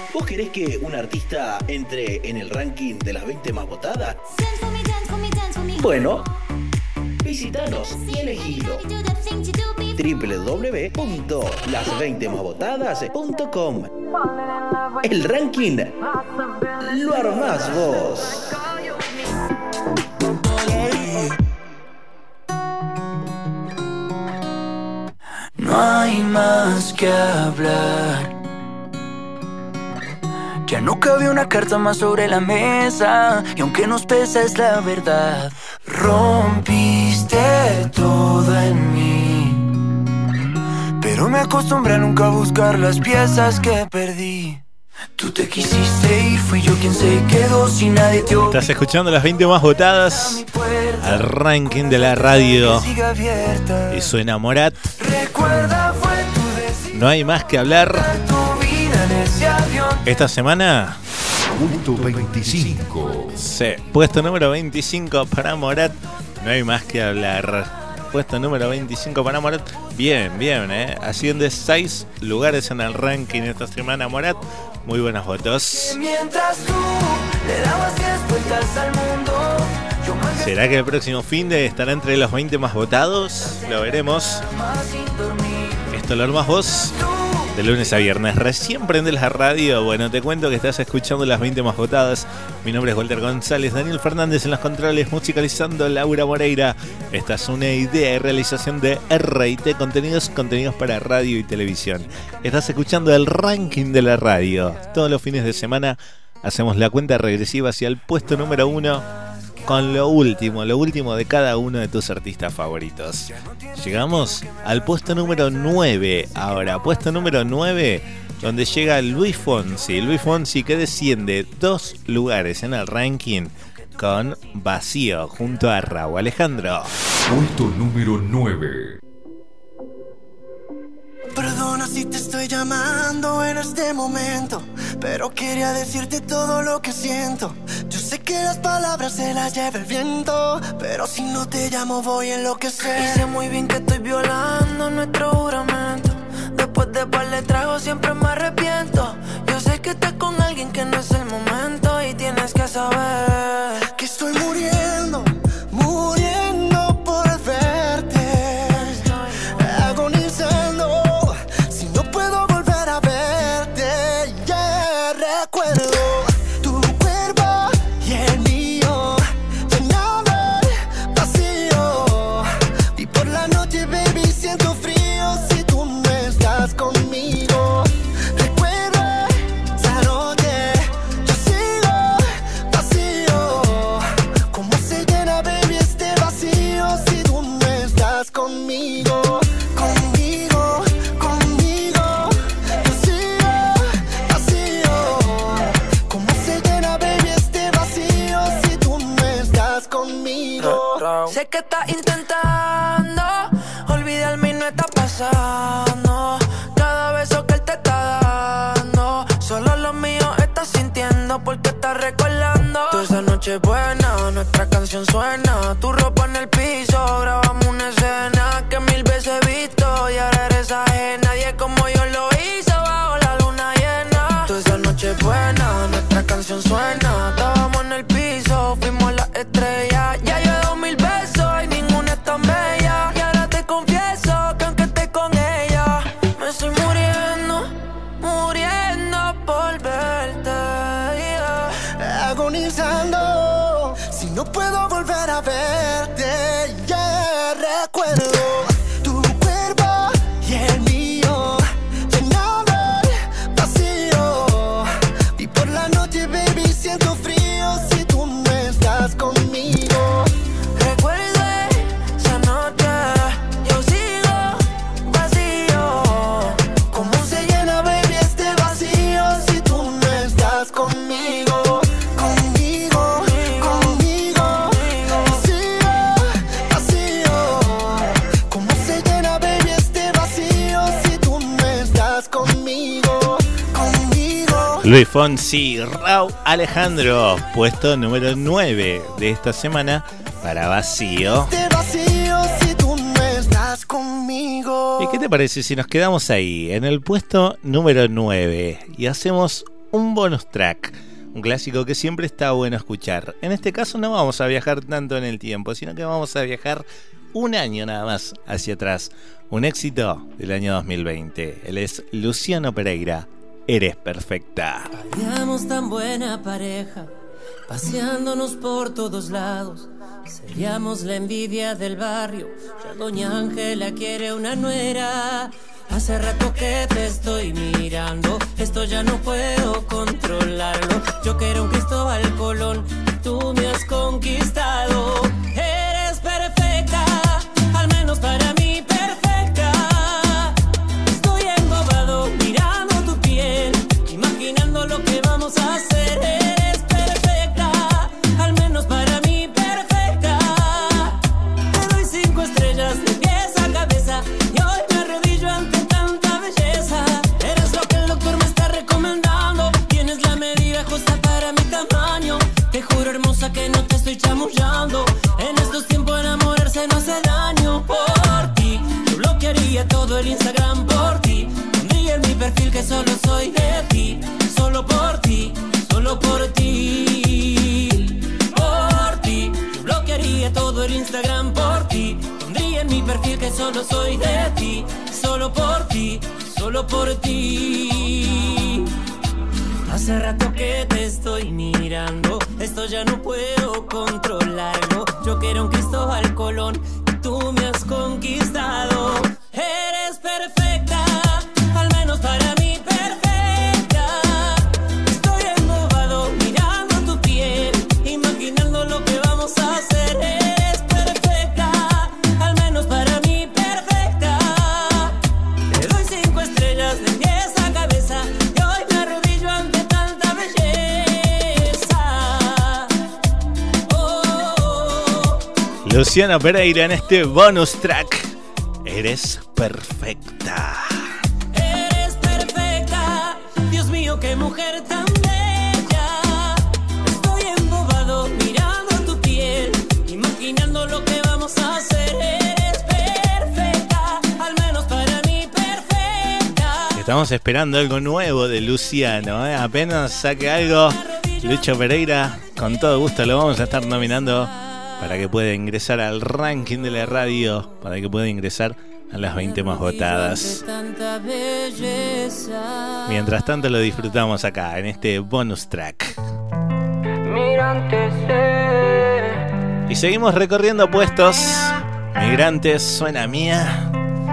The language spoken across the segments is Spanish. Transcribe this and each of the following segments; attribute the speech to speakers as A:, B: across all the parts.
A: ¿Vos querés que un artista entre en el ranking de las 20 más votadas? Bueno, visitanos y elegilo. www.las20másvotadas.com. El ranking lo armás vos.
B: No hay más que hablar. Ya no cabe una carta más sobre la mesa, y aunque nos pesa es la verdad. Rompiste todo en mí, pero me acostumbré a nunca buscar las piezas que perdí. Tú te quisiste ir, fui yo quien se quedó sin nadie te obligó.
C: Estás escuchando las 20 más votadas al ranking de la radio. Y suena Morat. No hay más que hablar. Esta semana
D: Punto 25.
C: sí, puesto número 25 para Morat. No hay más que hablar. Puesto número 25 para Morat. Bien, asciende 6 lugares en el ranking esta semana Morat. Muy buenos votos. ¿Será que el próximo finde estará entre los 20 más votados? Lo veremos. Esto lo armás vos. De lunes a viernes, recién prendes la radio. Bueno, te cuento que estás escuchando las 20 más votadas. Mi nombre es Walter González, Daniel Fernández en los controles, musicalizando Laura Moreira. Esta es una idea y realización de RT Contenidos para radio y televisión. Estás escuchando el ranking de la radio. Todos los fines de semana hacemos la cuenta regresiva hacia el puesto número 1 con lo último de cada uno de tus artistas favoritos. Llegamos al puesto número 9 ahora. Puesto número 9, donde llega Luis Fonsi. Luis Fonsi que desciende 2 lugares en el ranking con Vacío junto a Raúl Alejandro.
D: Puesto número 9.
B: Perdona si te estoy llamando en este momento, pero quería decirte todo lo que siento. Yo sé que las palabras se las lleva el viento, pero si no te llamo voy a enloquecer. Y sé muy bien que estoy violando nuestro juramento. Después de par de tragos siempre me arrepiento. Yo sé que estás con alguien que no es el momento, y tienes que saber que estoy muriendo por verte. Agonizando si no puedo volver a verte. Yeah, recuerdo tu cuerpo y el mío llenando el vacío. Y por la noche, baby, siento frío si tú no estás conmigo. Recuerdo esa noche, yo sigo vacío. ¿Cómo se llena, baby, este vacío si tú no estás conmigo? Conmigo, yo sigo vacío. ¿Cómo se llena, baby, este vacío si tú no estás conmigo? Sé que estás intentando olvidarme y no está pasando. Cada beso que él te está dando, solo lo mío estás sintiendo porque estás recordando. Toda esa noche buena, nuestra canción suena. Tu ropa en el piso, grabamos una escena que 1000 veces he visto y ahora eres ajena. Nadie como yo lo hizo bajo la luna llena. Toda esa noche buena, nuestra canción suena. Estábamos en el piso, fuimos las estrellas. Ya yo he dado 1000 besos y ninguna es tan bella. Y ahora te confieso que aunque esté con ella, me estoy muriendo por verte, yeah. Agonizando si no puedo volver a verte, yeah. Recuerdo tu cuerpo y el mío llenando el vacío. Y por la noche, baby, siento frío si tú no estás conmigo. Recuerdo esa noche, yo sigo vacío. ¿Cómo se llena, baby, este vacío si tú no estás conmigo? Conmigo, yo sigo vacío. ¿Cómo se llena, baby, este vacío si tú no estás conmigo?
C: Luis Fonsi, Raúl Alejandro. Puesto número 9 de esta semana para Vacío.
B: Este vacío si tú no estás conmigo.
C: ¿Y qué te parece si nos quedamos ahí, en el puesto número 9, y hacemos un bonus track, un clásico que siempre está bueno escuchar. En este caso no vamos a viajar tanto en el tiempo, sino que vamos a viajar un año nada más hacia atrás. Un éxito del año 2020. Él es Luciano Pereira. Eres perfecta.
E: Haríamos tan buena pareja, paseándonos por todos lados. Seríamos la envidia del barrio. Ya doña Ángela quiere una nuera. Hace rato que te estoy mirando, esto ya no puedo controlarlo. Yo quiero un Cristóbal Colón, tú me has conquistado. Eres perfecta, al menos para mí perfecta. Estoy embobado mirando tu piel, imaginando lo que vamos a hacer. Eres perfecta, al menos para mí perfecta. Te doy 5 estrellas de pies a cabeza y hoy me arrodillo ante tanta belleza. Eres lo que el doctor me está recomendando. Tienes la medida justa para mi tamaño. Te juro, hermosa, que no te estoy chamullando. En estos tiempos enamorarse no hace daño. Por ti, yo bloquearía todo el Instagram por ti. Pondría en mi perfil que solo soy de ti. Solo por ti, solo por ti. Por ti, yo bloquearía todo el Instagram por ti. Pondría en mi perfil que solo soy de ti. Solo por ti, solo por ti. Hace rato que te estoy mirando, esto ya no puedo controlarlo. Yo quiero un Cristóbal Colón, tú me has conquistado. Eres perfecta, al menos para mí perfecta. Estoy embobado mirando tu piel, imaginando lo que vamos a hacer. Eres perfecta, al menos para mí perfecta. Te doy 5 estrellas de pies a cabeza y hoy me arrodillo ante tanta belleza.
C: Luciano Pereira en este bonus track. Eres perfecta.
E: Eres perfecta, Dios mío, qué mujer tan bella. Estoy embobado mirando tu piel, imaginando lo que vamos a hacer. Eres perfecta, al menos para mí perfecta.
C: Estamos esperando algo nuevo de Luciano, ¿eh? Apenas saque algo, Lucho Pereira, con todo gusto lo vamos a estar nominando para que pueda ingresar al ranking de la radio, para que pueda ingresar a las 20 más votadas. Mientras tanto lo disfrutamos acá, en este bonus track. Y seguimos recorriendo puestos. Migrantes, suena mía.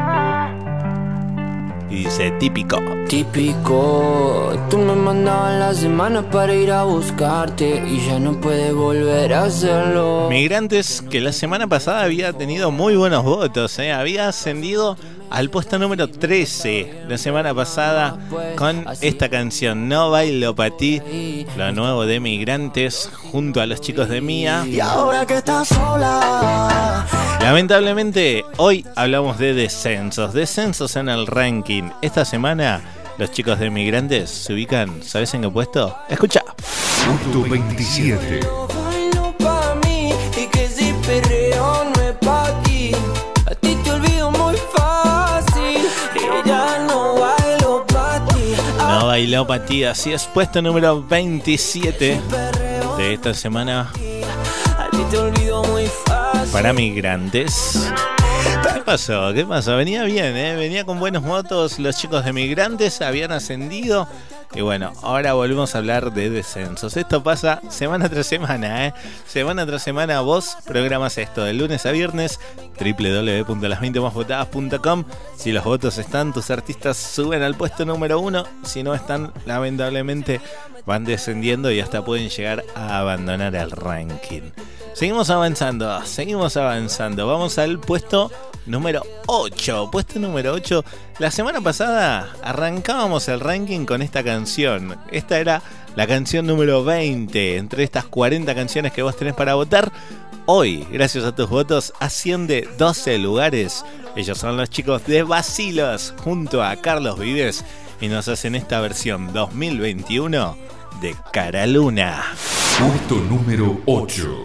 C: Y dice típico.
F: Típico, tú me mandabas la semana para ir a buscarte y ya no puedes volver a hacerlo.
C: Migrantes, que la semana pasada había tenido muy buenos votos, ¿eh? Había ascendido al puesto número 13 la semana pasada con esta canción, No Bailo Pa' Ti, lo nuevo de Migrantes junto a los chicos de Mía.
B: Y ahora que estás sola.
C: Lamentablemente, hoy hablamos de descensos en el ranking. Esta semana, los chicos de Migrantes se ubican, ¿sabes en qué puesto? Escucha.
D: Punto 27.
F: Bailo pa' mí y que si perreo no es pa' ti. A ti te olvido muy fácil y ya no bailo pa' ti.
C: No bailó pa' ti, así es, puesto número 27 de esta semana
F: A ti te olvido muy fácil.
C: para Migrantes. ¿Qué pasó? ¿Qué pasó? Venía bien, ¿eh? Venía con buenos votos. Los chicos de Migrantes habían ascendido. Y bueno, ahora volvemos a hablar de descensos. Esto pasa semana tras semana, ¿eh? Semana tras semana vos programas esto de lunes a viernes. www.las20másvotadas.com. Si los votos están, tus artistas suben al puesto número 1. Si no están, lamentablemente van descendiendo y hasta pueden llegar a abandonar el ranking. Seguimos avanzando. Vamos al puesto número 8. Puesto número 8. La semana pasada arrancábamos el ranking con esta canción. Esta era la canción número 20 entre estas 40 canciones que vos tenés para votar. Hoy, gracias a tus votos, asciende 12 lugares. Ellos son los chicos de Bacilos junto a Carlos Vives y nos hacen esta versión 2021 de Cara Luna.
D: Puesto número 8.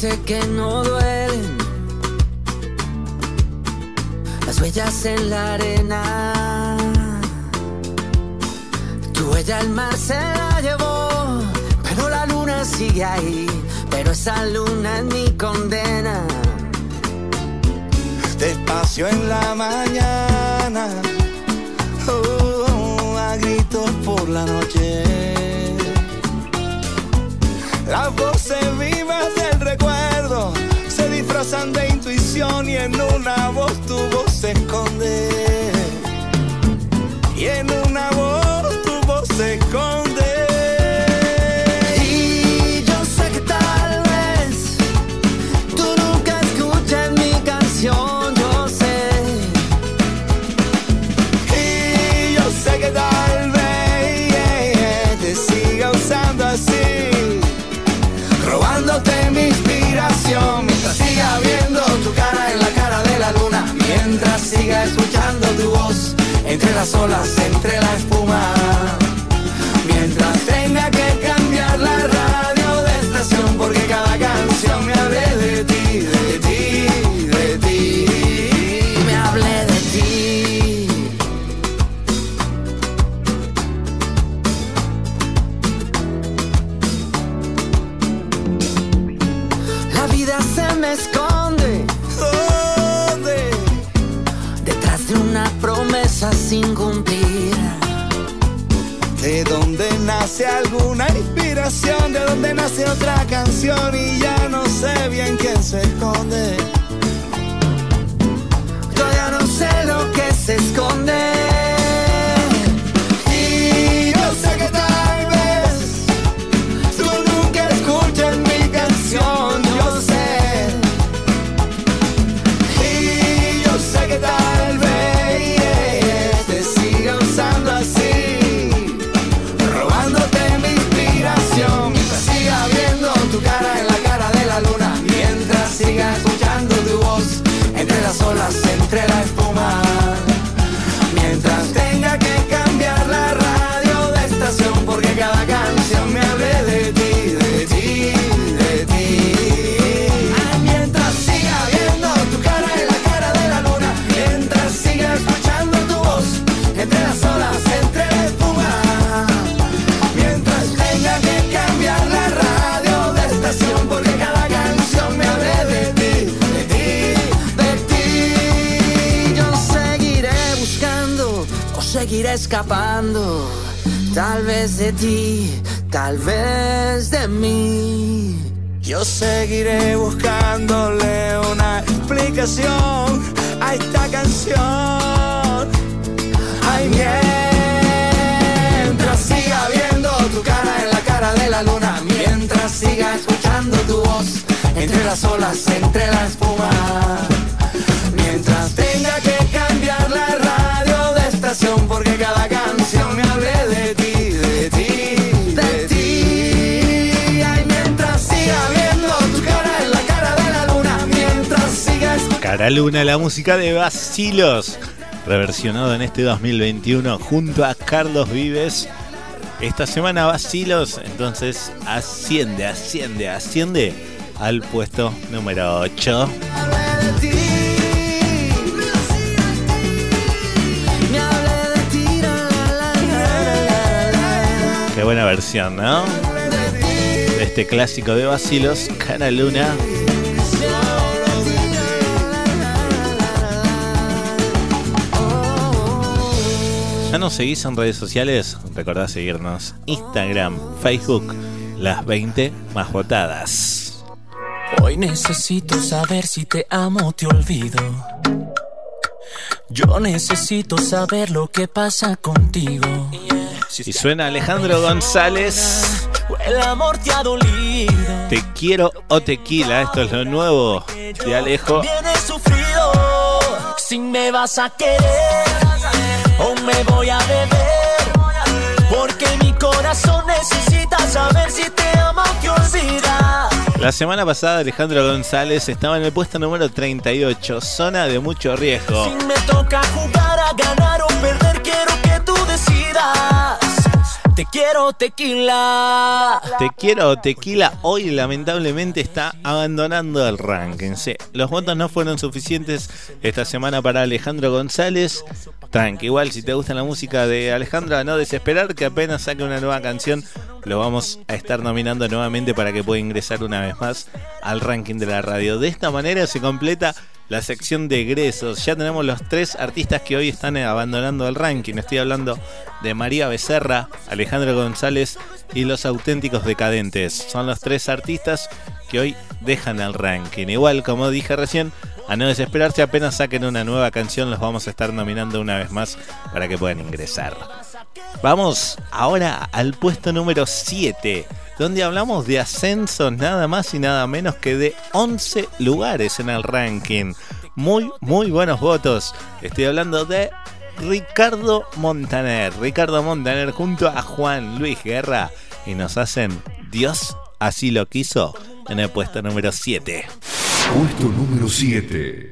E: sé que no duelen las huellas en la arena. Tu huella al mar se la llevó, pero la luna sigue ahí. Pero esa luna es mi condena.
B: Despacio en la mañana, a gritos por la noche. Las voces vivas del recuerdo se disfrazan de intuición y en una voz tu voz se esconde. Y en una voz tu voz se esconde.
E: Y yo sé que tal vez tú nunca escuches mi canción, yo sé.
B: Y yo sé que tal vez te siga usando así, robándote mi inspiración, mientras siga viendo tu cara en la cara de la luna, mientras siga escuchando tu voz entre las olas, entre la espuma, mientras tenga que cambiar la radio de estación, porque cada canción me hable de ti, de ti, de ti,
E: Me hablé de ti. La vida se me esconde
B: ¿dónde?
E: detrás de una promesa sin cumplir.
B: De dónde nace alguna inspiración, de dónde nace otra canción y ya no sé bien quién se esconde.
E: Yo ya no sé lo que se esconde.
B: Y yo sé que tal vez tú nunca escuches mi canción, yo sé. Y yo sé que tal vez te siga usando así, robándote mi inspiración, mientras siga viendo tu cara en la cara de la luna, mientras siga escuchando tu voz entre las olas, entre la espuma, mientras tenga que cambiar la radio de estación, porque cada canción me hable de ti, de ti, de ti. Ay, mientras siga viendo tu cara en la cara de la luna, mientras siga escuchando tu voz entre las olas, entre la espuma, mientras tenga que cambiar la radio de estación, porque cada canción me hable de ti, de ti, de ti.
E: Yo seguiré buscando o seguiré escapando, tal vez de ti, tal vez de mí.
B: Yo seguiré buscándole una explicación a esta canción. Ay, mientras siga viendo tu cara en la cara de la luna, mientras siga escuchando tu voz entre las olas, entre la espuma, mientras tenga que cambiar la radio de estación, porque cada canción me hable de ti, de ti, de ti. Ay, mientras siga viendo tu cara en la cara de la luna, mientras siga escuchando.
C: Cara Luna, la música de Bacilos, reversionado en este 2021 junto a Carlos Vives. Esta semana Bacilos entonces asciende al puesto número 8. Qué buena versión, ¿no? De este clásico de Bacilos, Cara Luna. ¿Ya nos seguís en redes sociales? Recordá seguirnos Instagram, Facebook, las 20 más votadas.
G: Hoy necesito saber si te amo o te olvido. Yo necesito saber lo que pasa contigo.
C: Y suena Alejandro González.
G: El amor te ha dolido.
C: Te quiero o tequila. Esto es lo nuevo de Alejo.
G: Vienes sufrido. Si me vas a querer o me voy a beber, porque mi corazón necesita saber si te amo o te olvida.
C: La semana pasada Alejandro González estaba en el puesto número 38, zona de mucho riesgo.
G: Si me toca jugar a ganar o perder, quiero que tú decidas. Te quiero tequila.
C: Te quiero tequila hoy lamentablemente está abandonando el ranking. Sí, los votos no fueron suficientes esta semana para Alejandro González. Tranqui, igual si te gusta la música de Alejandro, a no desesperar que apenas saque una nueva canción lo vamos a estar nominando nuevamente para que pueda ingresar una vez más al ranking de la radio. De esta manera se completa la sección de egresos. Ya tenemos los 3 artistas que hoy están abandonando el ranking. Estoy hablando de María Becerra, Alejandro González y Los Auténticos Decadentes. Son los 3 artistas que hoy dejan el ranking. Igual, como dije recién, a no desesperarse, apenas saquen una nueva canción los vamos a estar nominando una vez más para que puedan ingresar. Vamos ahora al puesto número 7, donde hablamos de ascensos nada más y nada menos que de 11 lugares en el ranking. Muy buenos votos. Estoy hablando de Ricardo Montaner. Ricardo Montaner junto a Juan Luis Guerra y nos hacen Dios así lo quiso en el puesto número 7.
D: Puesto número 7.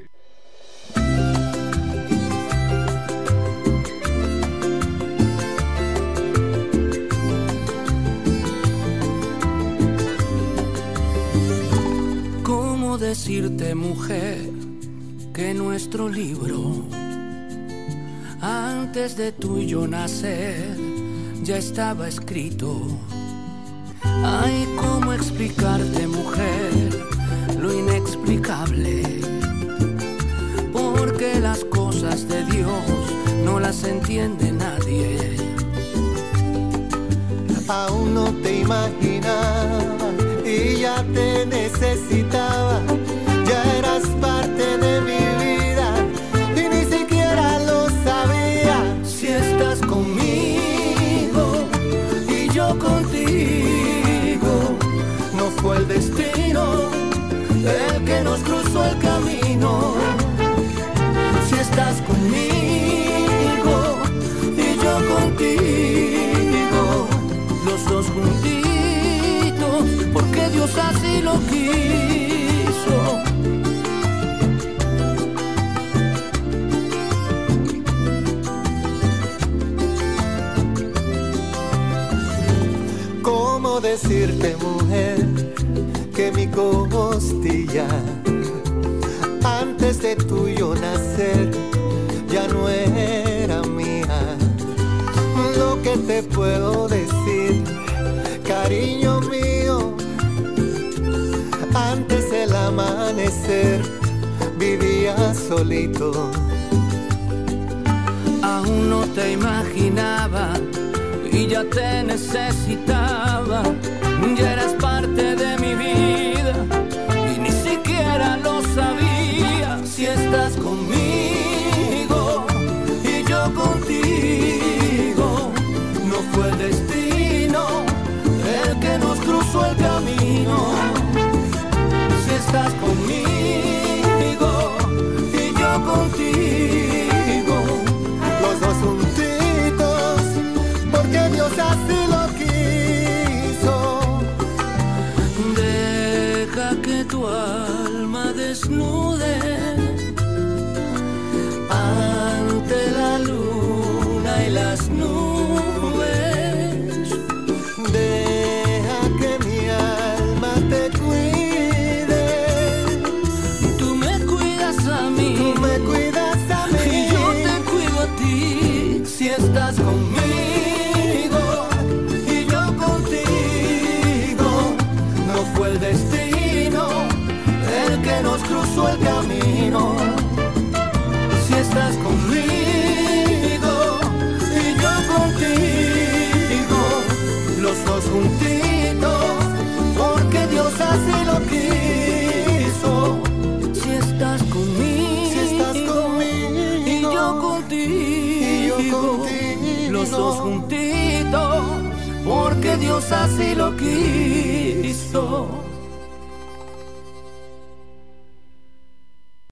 F: ¿Cómo decirte, mujer, que nuestro libro, antes de tú y yo nacer, ya estaba escrito? Ay, ¿cómo explicarte, mujer, lo inexplicable? Porque las cosas de Dios no las entiende nadie.
B: Aún no te imaginaba y ya te necesitaba. Ya eras parte de mi vida y ni siquiera lo sabía. Si estás conmigo y yo contigo, no fue el destino el que nos cruzó el camino. Si estás conmigo y yo contigo, los dos juntitos, porque Dios así lo quiso. ¿Cómo decirte, mujer, que mi costilla, antes de tuyo nacer, ya no era mía? Lo que te puedo decir, cariño mío, antes del amanecer vivía solito. Aún no te imaginaba y ya te necesitaba. Ya eras parte de mi vida y ni siquiera lo sabía. Si estás conmigo y yo contigo, no fue el destino el que nos cruzó el camino. Si estás conmigo y yo contigo, los dos juntitos, porque Dios así lo quiso. Deja que tu alma desnude ante la luna y las nubes. Deja que mi alma te cuide. Tú me cuidas a mí, tú me cuidas a mí, y yo te cuido a ti. Si estás conmigo y yo contigo, no fue el destino el que nos cruzó el camino. Si estás conmigo y yo contigo, los dos juntitos, porque Dios así lo quiso. Si estás conmigo, y yo contigo, los dos juntitos, porque Dios así lo quiso.